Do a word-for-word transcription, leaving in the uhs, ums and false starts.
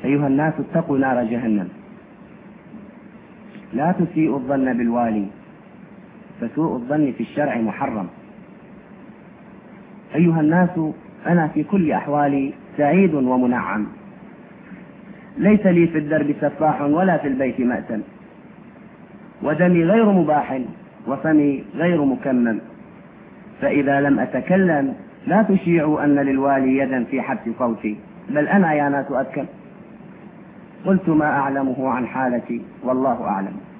أيها الناس اتقوا نار جهنم، لا تسيئوا الظن بالوالي فسوء الظن في الشرع محرم. أيها الناس أنا في كل أحوالي سعيد ومنعم، ليس لي في الدرب سفاح ولا في البيت مأتم، ودمي غير مباح وفمي غير مكمم، فإذا لم أتكلم لا تشيعوا أن للوالي يدا في حبس صوتي، بل أنا يا ناس أتكلم. قلت ما أعلمه عن حالتي والله أعلم.